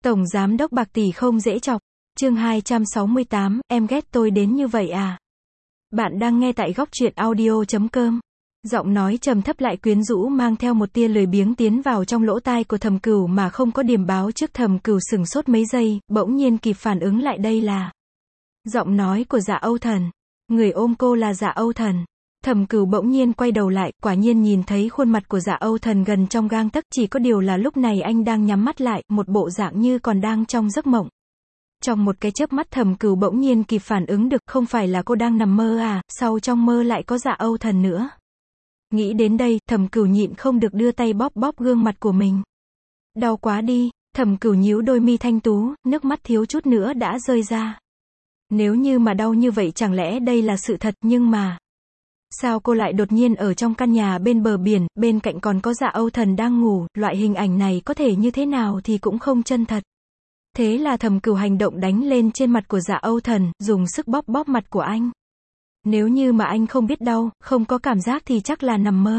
Tổng giám đốc bạc tỷ không dễ chọc. Chương 268, em ghét tôi đến như vậy à? Bạn đang nghe tại góc truyện audio.com. Giọng nói trầm thấp lại quyến rũ mang theo một tia lười biếng tiến vào trong lỗ tai của Thẩm Cửu mà không có điểm báo trước. Thẩm Cửu sửng sốt mấy giây, bỗng nhiên kịp phản ứng lại đây là giọng nói của Dạ Âu Thần. Người ôm cô là Dạ Âu Thần. Thẩm Cửu bỗng nhiên quay đầu lại, quả nhiên nhìn thấy khuôn mặt của Dạ Âu Thần gần trong gang tấc, chỉ có điều là lúc này anh đang nhắm mắt lại, một bộ dạng như còn đang trong giấc mộng. Trong một cái chớp mắt Thẩm Cửu bỗng nhiên kịp phản ứng được, không phải là cô đang nằm mơ à, sao trong mơ lại có Dạ Âu Thần nữa. Nghĩ đến đây, Thẩm Cửu nhịn không được đưa tay bóp bóp gương mặt của mình. Đau quá đi, Thẩm Cửu nhíu đôi mi thanh tú, nước mắt thiếu chút nữa đã rơi ra. Nếu như mà đau như vậy chẳng lẽ đây là sự thật, nhưng mà sao cô lại đột nhiên ở trong căn nhà bên bờ biển, bên cạnh còn có Dạ Âu Thần đang ngủ, loại hình ảnh này có thể như thế nào thì cũng không chân thật. Thế là Thẩm Cửu hành động đánh lên trên mặt của Dạ Âu Thần, dùng sức bóp bóp mặt của anh. Nếu như mà anh không biết đau, không có cảm giác thì chắc là nằm mơ.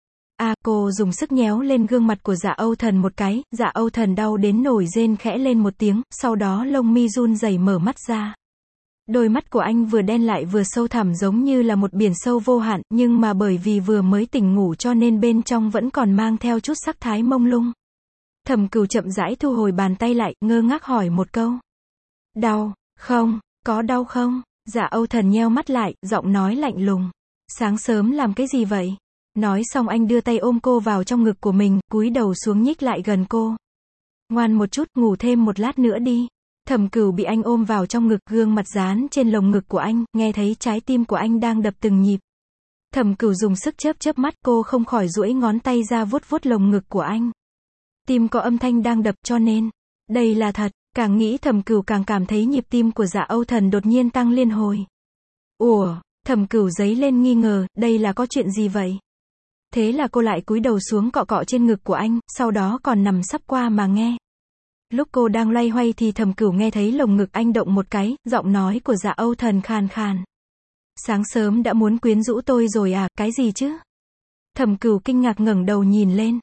Cô dùng sức nhéo lên gương mặt của Dạ Âu Thần một cái, Dạ Âu Thần đau đến nổi rên khẽ lên một tiếng, sau đó lông mi run rẩy mở mắt ra. Đôi mắt của anh vừa đen lại vừa sâu thẳm giống như là một biển sâu vô hạn, nhưng mà bởi vì vừa mới tỉnh ngủ cho nên bên trong vẫn còn mang theo chút sắc thái mông lung. Thẩm Cửu chậm rãi thu hồi bàn tay lại, ngơ ngác hỏi một câu. Đau, không, có đau không? Dạ Âu Thần nheo mắt lại, giọng nói lạnh lùng. Sáng sớm làm cái gì vậy? Nói xong anh đưa tay ôm cô vào trong ngực của mình, cúi đầu xuống nhích lại gần cô. Ngoan một chút, ngủ thêm một lát nữa đi. Thẩm Cửu bị anh ôm vào trong ngực, gương mặt dán trên lồng ngực của anh, nghe thấy trái tim của anh đang đập từng nhịp. Thẩm Cửu dùng sức chớp chớp mắt, cô không khỏi duỗi ngón tay ra vuốt vuốt lồng ngực của anh. Tim có âm thanh đang đập cho nên, đây là thật, càng nghĩ Thẩm Cửu càng cảm thấy nhịp tim của Dạ Âu Thần đột nhiên tăng liên hồi. Ủa, Thẩm Cửu dấy lên nghi ngờ, đây là có chuyện gì vậy? Thế là cô lại cúi đầu xuống cọ cọ trên ngực của anh, sau đó còn nằm sấp qua mà nghe. Lúc cô đang loay hoay thì Thẩm Cửu nghe thấy lồng ngực anh động một cái, giọng nói của Dạ Âu Thần khàn khàn. Sáng sớm đã muốn quyến rũ tôi rồi à, cái gì chứ? Thẩm Cửu kinh ngạc ngẩng đầu nhìn lên.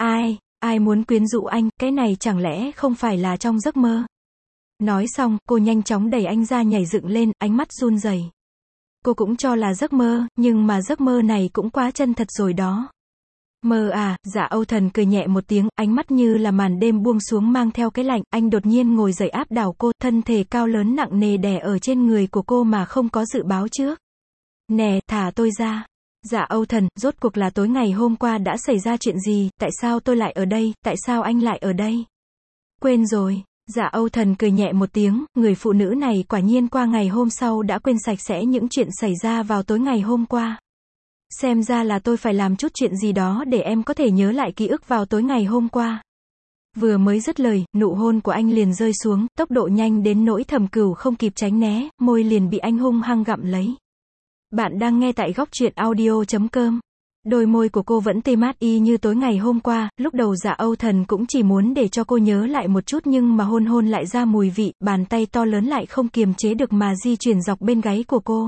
Ai muốn quyến rũ anh, cái này chẳng lẽ không phải là trong giấc mơ? Nói xong, cô nhanh chóng đẩy anh ra nhảy dựng lên, ánh mắt run rẩy. Cô cũng cho là giấc mơ, nhưng mà giấc mơ này cũng quá chân thật rồi đó. Mơ à? Dạ Âu Thần cười nhẹ một tiếng, ánh mắt như là màn đêm buông xuống mang theo cái lạnh, anh đột nhiên ngồi dậy áp đảo cô, thân thể cao lớn nặng nề đè ở trên người của cô mà không có dự báo trước. Nè, thả tôi ra. Dạ Âu Thần, rốt cuộc là tối ngày hôm qua đã xảy ra chuyện gì, tại sao tôi lại ở đây, tại sao anh lại ở đây? Quên rồi. Dạ Âu Thần cười nhẹ một tiếng, người phụ nữ này quả nhiên qua ngày hôm sau đã quên sạch sẽ những chuyện xảy ra vào tối ngày hôm qua. Xem ra là tôi phải làm chút chuyện gì đó để em có thể nhớ lại ký ức vào tối ngày hôm qua. Vừa mới dứt lời, nụ hôn của anh liền rơi xuống, tốc độ nhanh đến nỗi Thẩm Cửu không kịp tránh né, môi liền bị anh hung hăng gặm lấy. Bạn đang nghe tại góc truyện audio.com. Đôi môi của cô vẫn tê mát y như tối ngày hôm qua, lúc đầu Dạ Âu Thần cũng chỉ muốn để cho cô nhớ lại một chút nhưng mà hôn hôn lại ra mùi vị, bàn tay to lớn lại không kiềm chế được mà di chuyển dọc bên gáy của cô.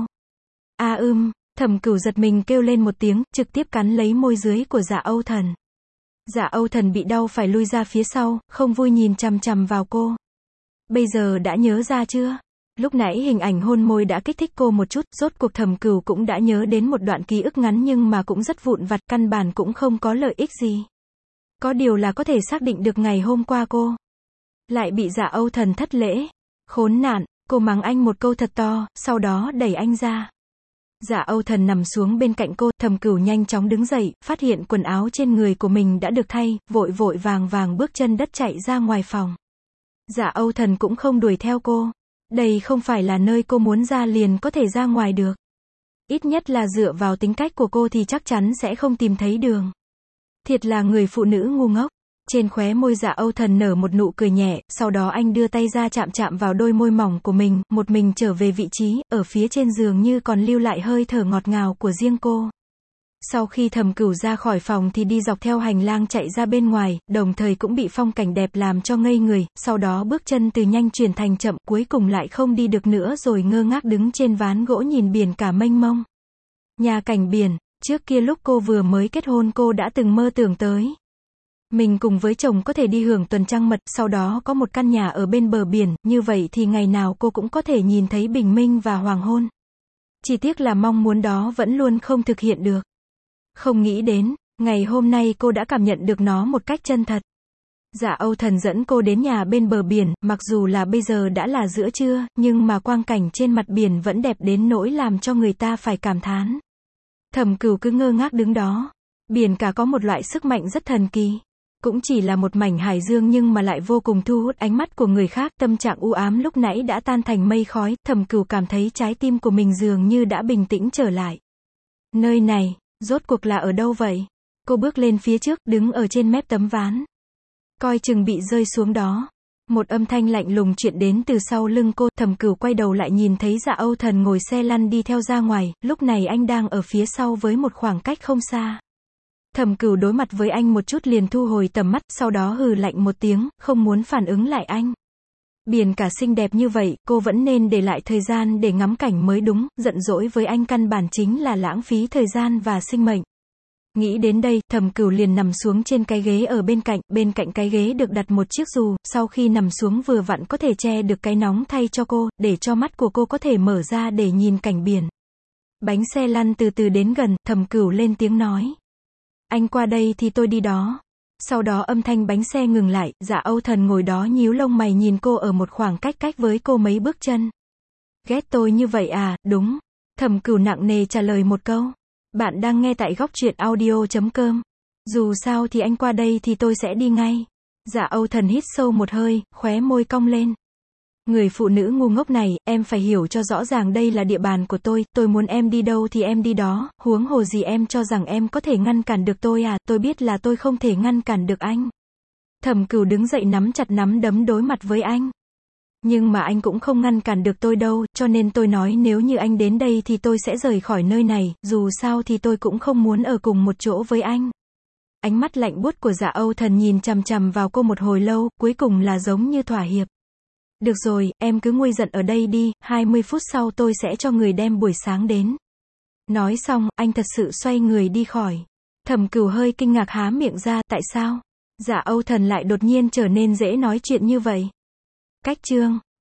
Thẩm Cửu giật mình kêu lên một tiếng, trực tiếp cắn lấy môi dưới của Dạ Âu Thần. Dạ Âu Thần bị đau phải lui ra phía sau, không vui nhìn chằm chằm vào cô. Bây giờ đã nhớ ra chưa? Lúc nãy hình ảnh hôn môi đã kích thích cô một chút, rốt cuộc Thẩm Cửu cũng đã nhớ đến một đoạn ký ức ngắn nhưng mà cũng rất vụn vặt, căn bản cũng không có lợi ích gì. Có điều là có thể xác định được ngày hôm qua cô lại bị Dạ Âu Thần thất lễ. Khốn nạn, cô mắng anh một câu thật to, sau đó đẩy anh ra. Dạ Âu Thần nằm xuống bên cạnh cô, Thẩm Cửu nhanh chóng đứng dậy, phát hiện quần áo trên người của mình đã được thay, vội vội vàng vàng bước chân đất chạy ra ngoài phòng. Dạ Âu Thần cũng không đuổi theo cô. Đây không phải là nơi cô muốn ra liền có thể ra ngoài được. Ít nhất là dựa vào tính cách của cô thì chắc chắn sẽ không tìm thấy đường. Thiệt là người phụ nữ ngu ngốc. Trên khóe môi Dạ Âu Thần nở một nụ cười nhẹ, sau đó anh đưa tay ra chạm chạm vào đôi môi mỏng của mình, một mình trở về vị trí, ở phía trên giường như còn lưu lại hơi thở ngọt ngào của riêng cô. Sau khi Thẩm Cửu ra khỏi phòng thì đi dọc theo hành lang chạy ra bên ngoài, đồng thời cũng bị phong cảnh đẹp làm cho ngây người, sau đó bước chân từ nhanh chuyển thành chậm, cuối cùng lại không đi được nữa rồi ngơ ngác đứng trên ván gỗ nhìn biển cả mênh mông. Nhà cảnh biển, trước kia lúc cô vừa mới kết hôn cô đã từng mơ tưởng tới. Mình cùng với chồng có thể đi hưởng tuần trăng mật, sau đó có một căn nhà ở bên bờ biển, như vậy thì ngày nào cô cũng có thể nhìn thấy bình minh và hoàng hôn. Chỉ tiếc là mong muốn đó vẫn luôn không thực hiện được. Không nghĩ đến, ngày hôm nay cô đã cảm nhận được nó một cách chân thật. Dạ Âu Thần dẫn cô đến nhà bên bờ biển, mặc dù là bây giờ đã là giữa trưa, nhưng mà quang cảnh trên mặt biển vẫn đẹp đến nỗi làm cho người ta phải cảm thán. Thẩm Cửu cứ ngơ ngác đứng đó. Biển cả có một loại sức mạnh rất thần kỳ. Cũng chỉ là một mảnh hải dương nhưng mà lại vô cùng thu hút ánh mắt của người khác, tâm trạng u ám lúc nãy đã tan thành mây khói, Thẩm Cửu cảm thấy trái tim của mình dường như đã bình tĩnh trở lại. Nơi này, rốt cuộc là ở đâu vậy? Cô bước lên phía trước, đứng ở trên mép tấm ván. Coi chừng bị rơi xuống đó. Một âm thanh lạnh lùng truyền đến từ sau lưng cô, Thẩm Cửu quay đầu lại nhìn thấy Dạ Âu Thần ngồi xe lăn đi theo ra ngoài, lúc này anh đang ở phía sau với một khoảng cách không xa. Thẩm Cửu đối mặt với anh một chút liền thu hồi tầm mắt, sau đó hừ lạnh một tiếng, không muốn phản ứng lại anh. Biển cả xinh đẹp như vậy, cô vẫn nên để lại thời gian để ngắm cảnh mới đúng, giận dỗi với anh căn bản chính là lãng phí thời gian và sinh mệnh. Nghĩ đến đây, Thẩm Cửu liền nằm xuống trên cái ghế ở bên cạnh cái ghế được đặt một chiếc dù, sau khi nằm xuống vừa vặn có thể che được cái nóng thay cho cô, để cho mắt của cô có thể mở ra để nhìn cảnh biển. Bánh xe lăn từ từ đến gần, Thẩm Cửu lên tiếng nói. Anh qua đây thì tôi đi đó. Sau đó âm thanh bánh xe ngừng lại, Dạ Âu Thần ngồi đó nhíu lông mày nhìn cô ở một khoảng cách với cô mấy bước chân. Ghét tôi như vậy à, đúng. Thẩm Cửu nặng nề trả lời một câu. Bạn đang nghe tại góc truyện audio.com. Dù sao thì anh qua đây thì tôi sẽ đi ngay. Dạ Âu Thần hít sâu một hơi, khóe môi cong lên. Người phụ nữ ngu ngốc này, em phải hiểu cho rõ ràng đây là địa bàn của tôi muốn em đi đâu thì em đi đó, huống hồ gì em cho rằng em có thể ngăn cản được tôi à, tôi biết là tôi không thể ngăn cản được anh. Thẩm Cửu đứng dậy nắm chặt nắm đấm đối mặt với anh. Nhưng mà anh cũng không ngăn cản được tôi đâu, cho nên tôi nói nếu như anh đến đây thì tôi sẽ rời khỏi nơi này, dù sao thì tôi cũng không muốn ở cùng một chỗ với anh. Ánh mắt lạnh buốt của Dạ Âu Thần nhìn chằm chằm vào cô một hồi lâu, cuối cùng là giống như thỏa hiệp. Được rồi, em cứ nguôi giận ở đây đi, 20 phút sau tôi sẽ cho người đem buổi sáng đến. Nói xong, anh thật sự xoay người đi khỏi. Thẩm Cửu hơi kinh ngạc há miệng ra, tại sao? Dạ Âu Thần lại đột nhiên trở nên dễ nói chuyện như vậy. Cách chương